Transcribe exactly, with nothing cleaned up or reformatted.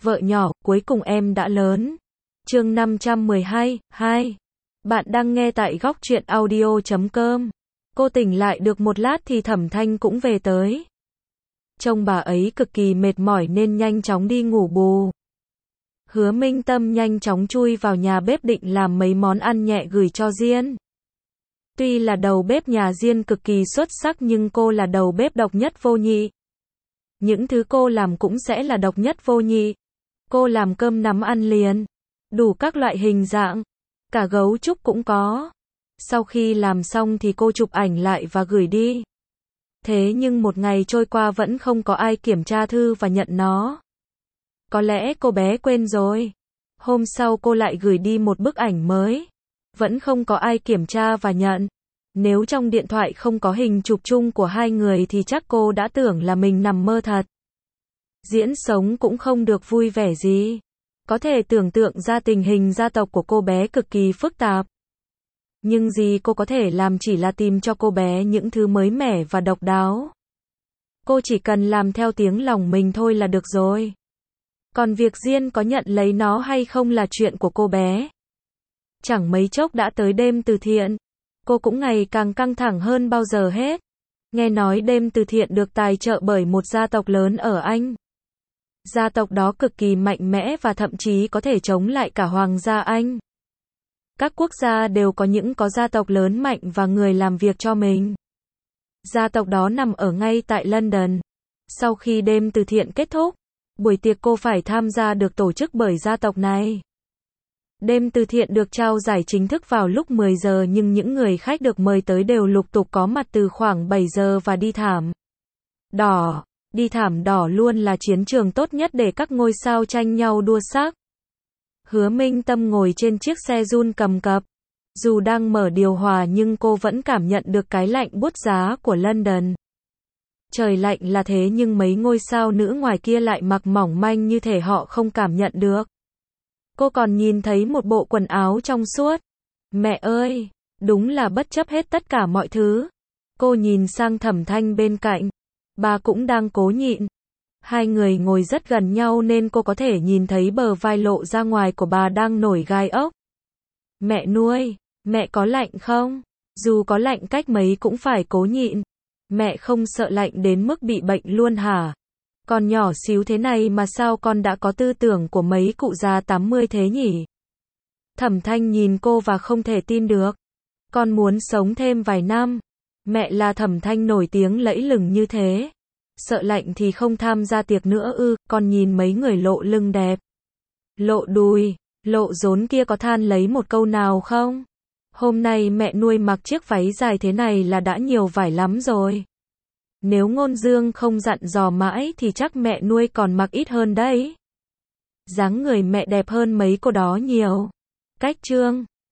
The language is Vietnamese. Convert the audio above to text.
Vợ nhỏ, cuối cùng em đã lớn. Chương năm trăm mười hai, hai. Bạn đang nghe tại góc truyện audio chấm com. Cô tỉnh lại được một lát thì Thẩm Thanh cũng về tới. Trông bà ấy cực kỳ mệt mỏi nên nhanh chóng đi ngủ bù. Hứa Minh Tâm nhanh chóng chui vào nhà bếp định làm mấy món ăn nhẹ gửi cho Diên. Tuy là đầu bếp nhà Diên cực kỳ xuất sắc nhưng cô là đầu bếp độc nhất vô nhị. Những thứ cô làm cũng sẽ là độc nhất vô nhị. Cô làm cơm nắm ăn liền, đủ các loại hình dạng, cả gấu trúc cũng có. Sau khi làm xong thì cô chụp ảnh lại và gửi đi. Thế nhưng một ngày trôi qua vẫn không có ai kiểm tra thư và nhận nó. Có lẽ cô bé quên rồi. Hôm sau cô lại gửi đi một bức ảnh mới. Vẫn không có ai kiểm tra và nhận. Nếu trong điện thoại không có hình chụp chung của hai người thì chắc cô đã tưởng là mình nằm mơ thật. Diễn sống cũng không được vui vẻ gì. Có thể tưởng tượng ra tình hình gia tộc của cô bé cực kỳ phức tạp. Nhưng gì cô có thể làm chỉ là tìm cho cô bé những thứ mới mẻ và độc đáo. Cô chỉ cần làm theo tiếng lòng mình thôi là được rồi. Còn việc Diên có nhận lấy nó hay không là chuyện của cô bé. Chẳng mấy chốc đã tới đêm từ thiện. Cô cũng ngày càng căng thẳng hơn bao giờ hết. Nghe nói đêm từ thiện được tài trợ bởi một gia tộc lớn ở Anh. Gia tộc đó cực kỳ mạnh mẽ và thậm chí có thể chống lại cả Hoàng gia Anh. Các quốc gia đều có những có gia tộc lớn mạnh và người làm việc cho mình. Gia tộc đó nằm ở ngay tại London. Sau khi đêm từ thiện kết thúc, buổi tiệc cô phải tham gia được tổ chức bởi gia tộc này. Đêm từ thiện được trao giải chính thức vào lúc mười giờ nhưng những người khách được mời tới đều lục tục có mặt từ khoảng bảy giờ và đi thảm đỏ. Đi thảm đỏ luôn là chiến trường tốt nhất để các ngôi sao tranh nhau đua sắc. Hứa Minh Tâm ngồi trên chiếc xe run cầm cập. Dù đang mở điều hòa nhưng cô vẫn cảm nhận được cái lạnh buốt giá của London. Trời lạnh là thế nhưng mấy ngôi sao nữ ngoài kia lại mặc mỏng manh như thể họ không cảm nhận được. Cô còn nhìn thấy một bộ quần áo trong suốt. Mẹ ơi, đúng là bất chấp hết tất cả mọi thứ. Cô nhìn sang Thẩm Thanh bên cạnh. Bà cũng đang cố nhịn. Hai người ngồi rất gần nhau nên cô có thể nhìn thấy bờ vai lộ ra ngoài của bà đang nổi gai ốc. Mẹ nuôi, mẹ có lạnh không? Dù có lạnh cách mấy cũng phải cố nhịn. Mẹ không sợ lạnh đến mức bị bệnh luôn hả? Con nhỏ xíu thế này mà sao con đã có tư tưởng của mấy cụ già tám mươi thế nhỉ? Thẩm Thanh nhìn cô và không thể tin được. Con muốn sống thêm vài năm. Mẹ là Thẩm Thanh nổi tiếng lẫy lừng như thế. Sợ lạnh thì không tham gia tiệc nữa ư? Con nhìn mấy người lộ lưng đẹp, lộ đùi, lộ rốn kia có than lấy một câu nào không? Hôm nay mẹ nuôi mặc chiếc váy dài thế này là đã nhiều vải lắm rồi. Nếu Ngôn Dương không dặn dò mãi thì chắc mẹ nuôi còn mặc ít hơn đấy. Dáng người mẹ đẹp hơn mấy cô đó nhiều. Cách trương,